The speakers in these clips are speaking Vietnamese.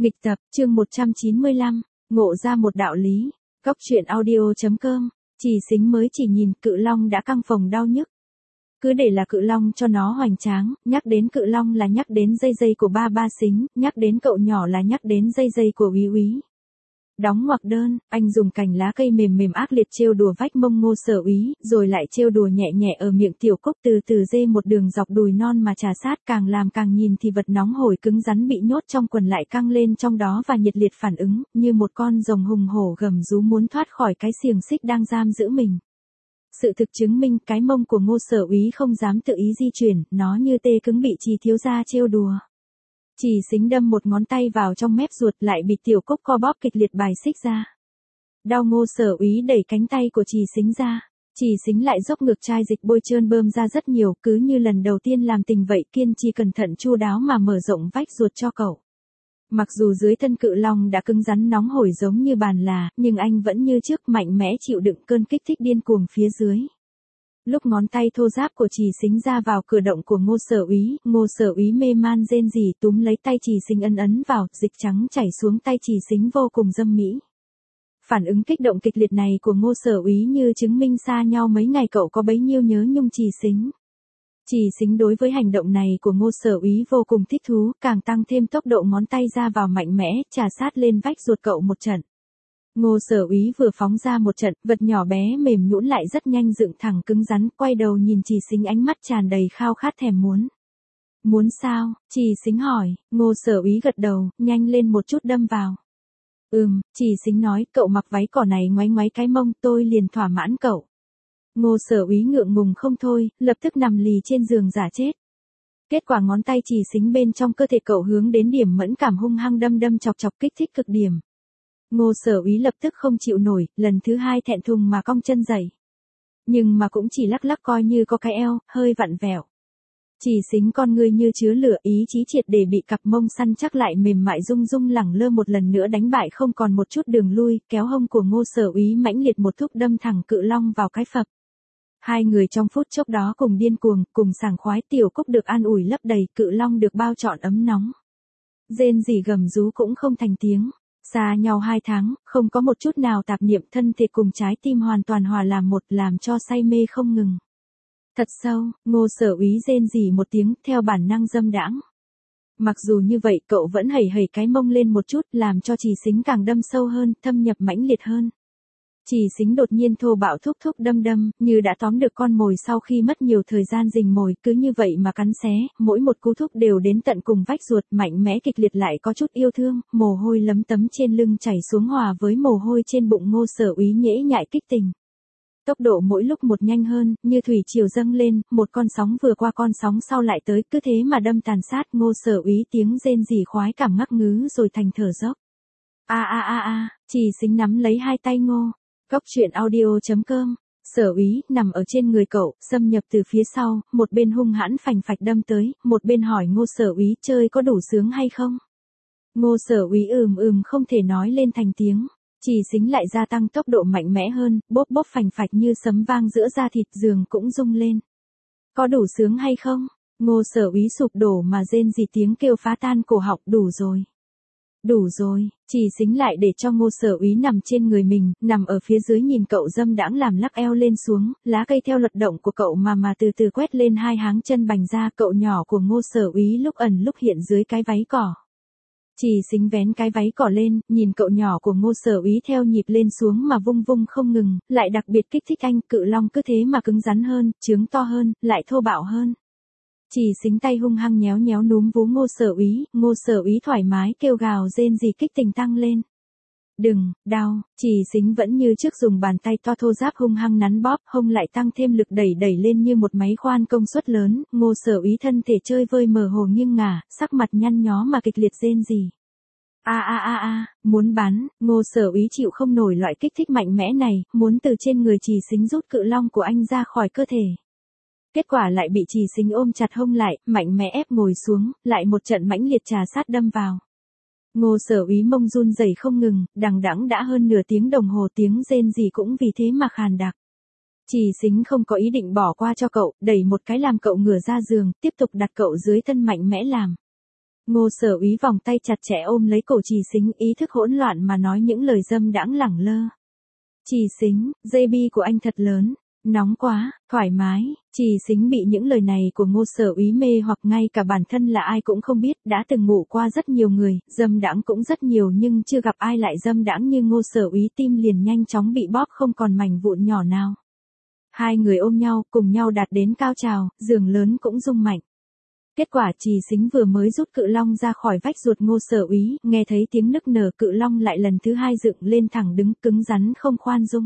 Nghịch tập, chương 195, ngộ ra một đạo lý. Góc truyện audio.com. Chỉ xính mới chỉ nhìn cự long đã căng phồng đau nhức. Cứ để là cự long cho nó hoành tráng, nhắc đến cự long là nhắc đến dây dây của ba ba xính, nhắc đến cậu nhỏ là nhắc đến dây dây của úy úy. Đóng ngoặc đơn, anh dùng cành lá cây mềm mềm ác liệt trêu đùa vách mông Ngô Sở Úy, rồi lại trêu đùa nhẹ nhẹ ở miệng Tiểu Cúc, từ từ dê một đường dọc đùi non mà trà sát, càng làm càng nhìn thì vật nóng hổi cứng rắn bị nhốt trong quần lại căng lên trong đó và nhiệt liệt phản ứng, như một con rồng hùng hổ gầm rú muốn thoát khỏi cái xiềng xích đang giam giữ mình. Sự thực chứng minh cái mông của Ngô Sở Úy không dám tự ý di chuyển, nó như tê cứng bị Trì thiếu gia trêu đùa. Trì xính đâm một ngón tay vào trong mép ruột lại bị Tiểu Cúc co bóp kịch liệt bài xích ra. Đau Ngô Sở Úy đẩy cánh tay của Trì xính ra. Trì xính lại dốc ngược chai dịch bôi trơn bơm ra rất nhiều, cứ như lần đầu tiên làm tình vậy, kiên trì cẩn thận chu đáo mà mở rộng vách ruột cho cậu. Mặc dù dưới thân cự long đã cứng rắn nóng hổi giống như bàn là, nhưng anh vẫn như trước mạnh mẽ chịu đựng cơn kích thích điên cuồng phía dưới. Lúc ngón tay thô ráp của Trì xính ra vào cửa động của Ngô Sở Úy mê man rên rỉ túm lấy tay Trì xính ấn vào, dịch trắng chảy xuống tay Trì xính vô cùng dâm mỹ. Phản ứng kích động kịch liệt này của Ngô Sở Úy như chứng minh xa nhau mấy ngày cậu có bấy nhiêu nhớ nhung Trì xính. Trì xính đối với hành động này của Ngô Sở Úy vô cùng thích thú, càng tăng thêm tốc độ ngón tay ra vào mạnh mẽ, chà sát lên vách ruột cậu một trận. Ngô Sở Úy vừa phóng ra một trận, vật nhỏ bé mềm nhũn lại rất nhanh dựng thẳng cứng rắn, quay đầu nhìn Trì xính ánh mắt tràn đầy khao khát thèm muốn. Muốn sao? Trì xính hỏi. Ngô Sở Úy gật đầu, nhanh lên một chút đâm vào. Trì xính nói, cậu mặc váy cỏ này ngoáy ngoáy cái mông, tôi liền thỏa mãn cậu. Ngô Sở Úy ngượng ngùng không thôi, lập tức nằm lì trên giường giả chết. Kết quả ngón tay Trì xính bên trong cơ thể cậu hướng đến điểm mẫn cảm hung hăng đâm chọc chọc kích thích cực điểm. Ngô Sở Úy lập tức không chịu nổi, lần thứ hai thẹn thùng mà cong chân dậy. Nhưng mà cũng chỉ lắc lắc coi như có cái eo, hơi vặn vẹo. Trì xính con ngươi như chứa lửa, ý chí triệt để bị cặp mông săn chắc lại mềm mại rung rung lẳng lơ một lần nữa đánh bại không còn một chút đường lui, kéo hông của Ngô Sở Úy mãnh liệt một thúc đâm thẳng cự long vào cái phập. Hai người trong phút chốc đó cùng điên cuồng, cùng sảng khoái, Tiểu Cúc được an ủi lấp đầy, cự long được bao trọn ấm nóng. Rên rỉ gầm rú cũng không thành tiếng. Xa nhau 2 tháng, không có một chút nào tạp niệm, thân thể cùng trái tim hoàn toàn hòa làm một, làm cho say mê không ngừng. Thật sâu, Ngô Sở Úy rên rỉ một tiếng, theo bản năng dâm đãng. Mặc dù như vậy cậu vẫn hẩy hẩy cái mông lên một chút, làm cho Trì xính càng đâm sâu hơn, thâm nhập mãnh liệt hơn. Trì xính đột nhiên thô bạo thúc đâm, như đã tóm được con mồi sau khi mất nhiều thời gian rình mồi, cứ như vậy mà cắn xé, mỗi một cú thúc đều đến tận cùng vách ruột, mạnh mẽ kịch liệt lại có chút yêu thương, mồ hôi lấm tấm trên lưng chảy xuống hòa với mồ hôi trên bụng Ngô Sở Úy nhễ nhại kích tình. Tốc độ mỗi lúc một nhanh hơn, như thủy triều dâng lên, một con sóng vừa qua con sóng sau lại tới, cứ thế mà đâm tàn sát. Ngô Sở Úy tiếng rên rỉ khoái cảm ngắc ngứ rồi thành thở dốc. Trì xính nắm lấy hai tay Ngô. Góc truyện audio.com. Sở Úy nằm ở trên người cậu, xâm nhập từ phía sau, một bên hung hãn phành phạch đâm tới, một bên hỏi Ngô Sở Úy chơi có đủ sướng hay không. Ngô Sở Úy không thể nói lên thành tiếng. Trì xính lại gia tăng tốc độ mạnh mẽ hơn, bóp phành phạch như sấm vang giữa da thịt, giường cũng rung lên. Có đủ sướng hay không? Ngô Sở Úy sụp đổ mà rên rỉ, tiếng kêu phá tan cổ họng, đủ rồi. Đủ rồi. Trì xính lại để cho Ngô Sở Úy nằm trên người mình, nằm ở phía dưới nhìn cậu dâm đãng làm lắc eo lên xuống, lá cây theo luật động của cậu mà từ từ quét lên hai háng chân bành ra, cậu nhỏ của Ngô Sở Úy lúc ẩn lúc hiện dưới cái váy cỏ. Trì xính vén cái váy cỏ lên, nhìn cậu nhỏ của Ngô Sở Úy theo nhịp lên xuống mà vung không ngừng, lại đặc biệt kích thích anh, cự long cứ thế mà cứng rắn hơn, trướng to hơn, lại thô bạo hơn. Trì xính tay hung hăng nhéo núm vú Ngô Sở Úy thoải mái kêu gào rên rỉ kích tình tăng lên. Đừng, đau. Trì xính vẫn như trước dùng bàn tay to thô ráp hung hăng nắn bóp, hông lại tăng thêm lực đẩy lên như một máy khoan công suất lớn. Ngô Sở Úy thân thể chơi vơi mờ hồ nghiêng ngả, sắc mặt nhăn nhó mà kịch liệt rên rỉ. Muốn bắn. Ngô Sở Úy chịu không nổi loại kích thích mạnh mẽ này, muốn từ trên người Trì xính rút cự long của anh ra khỏi cơ thể. Kết quả lại bị Trì xính ôm chặt hông lại, mạnh mẽ ép ngồi xuống, lại một trận mãnh liệt trà sát đâm vào. Ngô Sở Úy mông run rẩy không ngừng, đằng đẵng đã hơn nửa tiếng đồng hồ, tiếng rên rỉ cũng vì thế mà khàn đặc. Trì xính không có ý định bỏ qua cho cậu, đẩy một cái làm cậu ngửa ra giường, tiếp tục đặt cậu dưới thân mạnh mẽ làm. Ngô Sở Úy vòng tay chặt chẽ ôm lấy cổ Trì Xính, ý thức hỗn loạn mà nói những lời dâm đãng lẳng lơ. Trì Xính, dây bi của anh thật lớn, nóng quá, thoải mái. Trì Xính bị những lời này của Ngô Sở Úy mê hoặc, ngay cả bản thân là ai cũng không biết, đã từng ngủ qua rất nhiều người, dâm đãng cũng rất nhiều nhưng chưa gặp ai lại dâm đãng như Ngô Sở Úy, tim liền nhanh chóng bị bóp không còn mảnh vụn nhỏ nào. Hai người ôm nhau, cùng nhau đạt đến cao trào, giường lớn cũng rung mạnh. Kết quả Trì Xính vừa mới rút cự long ra khỏi vách ruột Ngô Sở Úy, nghe thấy tiếng nức nở, cự long lại lần thứ hai dựng lên thẳng đứng, cứng rắn không khoan dung.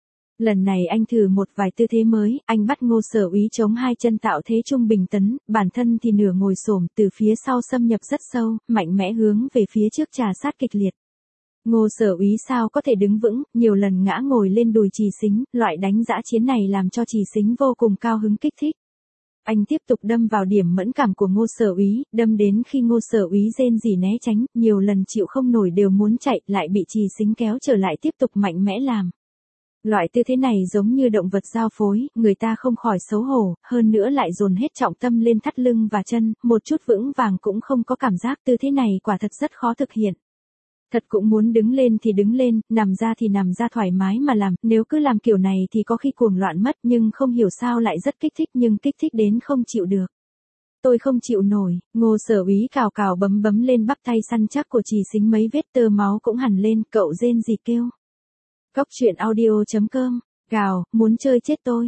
Lần này anh thử một vài tư thế mới, anh bắt Ngô Sở Úy chống hai chân tạo thế trung bình tấn, bản thân thì nửa ngồi xổm, từ phía sau xâm nhập rất sâu, mạnh mẽ hướng về phía trước trà sát kịch liệt. Ngô Sở Úy sao có thể đứng vững, nhiều lần ngã ngồi lên đùi Trì Xính, loại đánh dã chiến này làm cho Trì Xính vô cùng cao hứng kích thích. Anh tiếp tục đâm vào điểm mẫn cảm của Ngô Sở Úy, đâm đến khi Ngô Sở Úy rên rỉ né tránh, nhiều lần chịu không nổi đều muốn chạy, lại bị Trì Xính kéo trở lại tiếp tục mạnh mẽ làm. Loại tư thế này giống như động vật giao phối, người ta không khỏi xấu hổ, hơn nữa lại dồn hết trọng tâm lên thắt lưng và chân, một chút vững vàng cũng không có cảm giác, tư thế này quả thật rất khó thực hiện. Thật cũng muốn đứng lên thì đứng lên, nằm ra thì nằm ra thoải mái mà làm, nếu cứ làm kiểu này thì có khi cuồng loạn mất, nhưng không hiểu sao lại rất kích thích, nhưng kích thích đến không chịu được. Tôi không chịu nổi. Ngô Sở Úy cào cào bấm lên bắp tay săn chắc của Trì Xính, mấy vết tơ máu cũng hằn lên, cậu rên gì kêu. Cóc truyện audio.com, gào, muốn chơi chết tôi.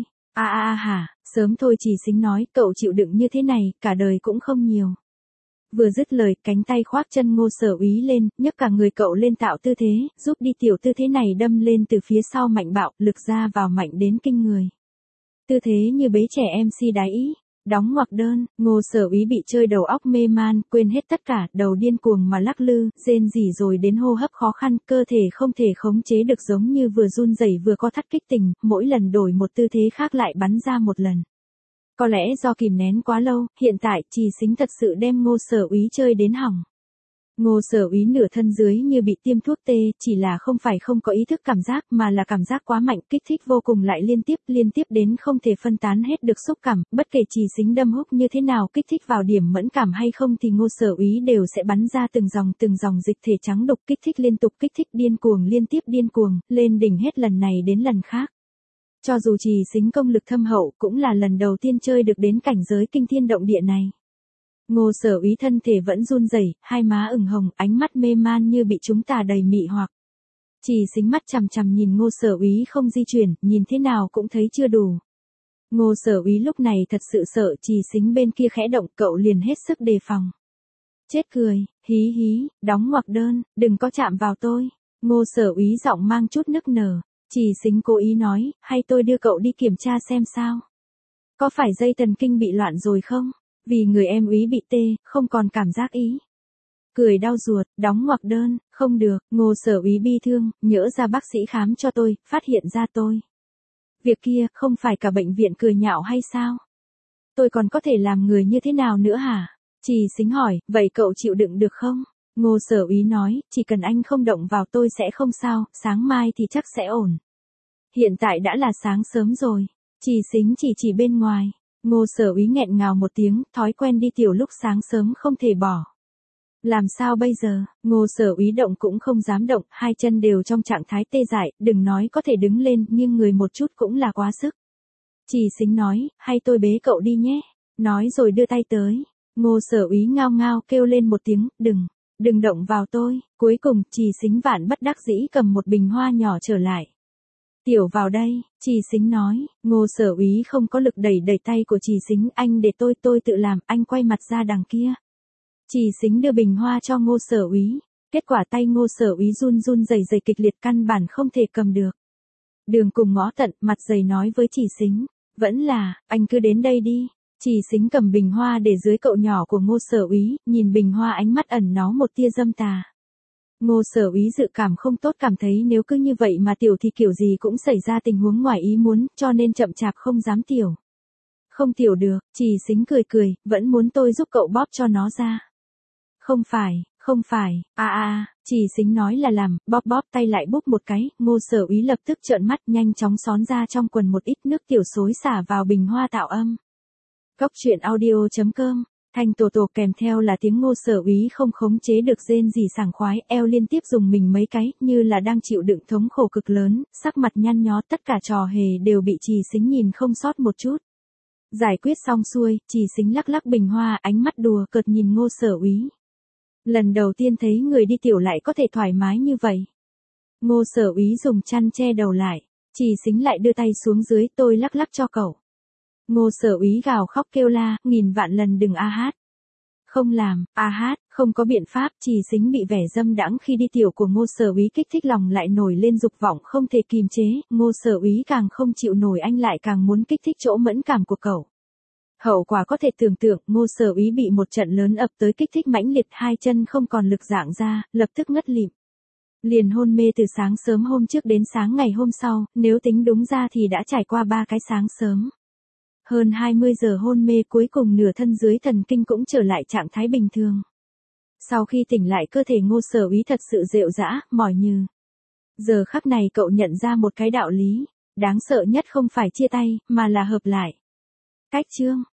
Hả, sớm thôi Trì Xính nói, cậu chịu đựng như thế này, cả đời cũng không nhiều. Vừa dứt lời, cánh tay khoác chân Ngô Sở Úy lên, nhấc cả người cậu lên tạo tư thế, giúp đi tiểu tư thế này đâm lên từ phía sau mạnh bạo, lực ra vào mạnh đến kinh người. Tư thế như bế trẻ MC đái ý. Đóng ngoặc đơn, Ngô Sở Úy bị chơi đầu óc mê man, quên hết tất cả, đầu điên cuồng mà lắc lư, rên rỉ rồi đến hô hấp khó khăn, cơ thể không thể khống chế được, giống như vừa run rẩy vừa có thắt kích tình, mỗi lần đổi một tư thế khác lại bắn ra một lần. Có lẽ do kìm nén quá lâu, hiện tại Trì Xính thật sự đem Ngô Sở Úy chơi đến hỏng. Ngô Sở Úy nửa thân dưới như bị tiêm thuốc tê, chỉ là không phải không có ý thức cảm giác mà là cảm giác quá mạnh, kích thích vô cùng, lại liên tiếp đến không thể phân tán hết được xúc cảm, bất kể Trì Xính đâm húc như thế nào, kích thích vào điểm mẫn cảm hay không thì Ngô Sở Úy đều sẽ bắn ra từng dòng dịch thể trắng đục, kích thích liên tục, kích thích điên cuồng, liên tiếp điên cuồng, lên đỉnh hết lần này đến lần khác. Cho dù Trì Xính công lực thâm hậu, cũng là lần đầu tiên chơi được đến cảnh giới kinh thiên động địa này. Ngô Sở Úy thân thể vẫn run rẩy, hai má ửng hồng, ánh mắt mê man như bị chúng tà đầy mị hoặc. Trì Xính mắt chằm chằm nhìn Ngô Sở Úy không di chuyển, nhìn thế nào cũng thấy chưa đủ. Ngô Sở Úy lúc này thật sự sợ Trì Xính bên kia khẽ động, cậu liền hết sức đề phòng. Chết cười, hí, đóng ngoặc đơn, đừng có chạm vào tôi. Ngô Sở Úy giọng mang chút nức nở. Trì Xính cố ý nói, hay tôi đưa cậu đi kiểm tra xem sao? Có phải dây thần kinh bị loạn rồi không? Vì người em Úy bị tê, không còn cảm giác ý. Cười đau ruột, đóng ngoặc đơn, không được, Ngô Sở Úy bi thương, nhỡ ra bác sĩ khám cho tôi, phát hiện ra tôi. Việc kia, không phải cả bệnh viện cười nhạo hay sao? Tôi còn có thể làm người như thế nào nữa hả? Trì Xính hỏi, vậy cậu chịu đựng được không? Ngô Sở Úy nói, chỉ cần anh không động vào tôi sẽ không sao, sáng mai thì chắc sẽ ổn. Hiện tại đã là sáng sớm rồi. Trì Xính chỉ bên ngoài. Ngô Sở Úy nghẹn ngào một tiếng, thói quen đi tiểu lúc sáng sớm không thể bỏ. Làm sao bây giờ? Ngô Sở Úy động cũng không dám động, hai chân đều trong trạng thái tê dại, đừng nói có thể đứng lên, nhưng người một chút cũng là quá sức. Trì Xính nói, hay tôi bế cậu đi nhé. Nói rồi đưa tay tới. Ngô Sở Úy ngao ngao kêu lên một tiếng, đừng động vào tôi. Cuối cùng, Trì Xính vạn bất đắc dĩ cầm một bình hoa nhỏ trở lại. Tiểu vào đây, Trì Xính nói. Ngô Sở Úy không có lực đẩy tay của Trì Xính, anh để tôi tự làm, anh quay mặt ra đằng kia. Trì Xính đưa bình hoa cho Ngô Sở Úy. Kết quả tay Ngô Sở Úy run rẩy kịch liệt, căn bản không thể cầm được. Đường cùng ngõ tận, mặt dày nói với Trì Xính, vẫn là, anh cứ đến đây đi. Trì Xính cầm bình hoa để dưới cậu nhỏ của Ngô Sở Úy, nhìn bình hoa ánh mắt ẩn náu một tia dâm tà. Ngô Sở Úy dự cảm không tốt, cảm thấy nếu cứ như vậy mà tiểu thì kiểu gì cũng xảy ra tình huống ngoài ý muốn, cho nên chậm chạp không dám tiểu. Không tiểu được, Trì Xính cười, vẫn muốn tôi giúp cậu bóp cho nó ra. Không phải, Trì Xính nói là làm, bóp tay lại búp một cái, Ngô Sở Úy lập tức trợn mắt, nhanh chóng xón ra trong quần một ít nước tiểu xối xả vào bình hoa tạo âm. Cóc truyện audio.com Thanh tổ tổ kèm theo là tiếng Ngô Sở Úy không khống chế được rên rỉ sảng khoái, eo liên tiếp dùng mình mấy cái, như là đang chịu đựng thống khổ cực lớn, sắc mặt nhăn nhó, tất cả trò hề đều bị Trì Sính nhìn không sót một chút. Giải quyết xong xuôi, Trì Sính lắc lắc bình hoa, ánh mắt đùa cợt nhìn Ngô Sở Úy. Lần đầu tiên thấy người đi tiểu lại có thể thoải mái như vậy. Ngô Sở Úy dùng chăn che đầu lại, Trì Sính lại đưa tay xuống dưới, tôi lắc lắc cho cậu. Ngô Sở Úy gào khóc kêu la, nghìn vạn lần đừng a hát. Không làm, a hát, không có biện pháp, Trì Sính bị vẻ dâm đãng khi đi tiểu của Ngô Sở Úy kích thích lòng lại nổi lên dục vọng không thể kìm chế, Ngô Sở Úy càng không chịu nổi anh lại càng muốn kích thích chỗ mẫn cảm của cậu. Hậu quả có thể tưởng tượng, Ngô Sở Úy bị một trận lớn ập tới kích thích mãnh liệt, hai chân không còn lực dạng ra, lập tức ngất lịm. Liền hôn mê từ sáng sớm hôm trước đến sáng ngày hôm sau, nếu tính đúng ra thì đã trải qua 3 cái sáng sớm. Hơn 20 giờ hôn mê cuối cùng nửa thân dưới thần kinh cũng trở lại trạng thái bình thường. Sau khi tỉnh lại cơ thể Ngô Sở Úy thật sự rệu rã, mỏi nhừ. Giờ khắc này cậu nhận ra một cái đạo lý, đáng sợ nhất không phải chia tay, mà là hợp lại. Cách chương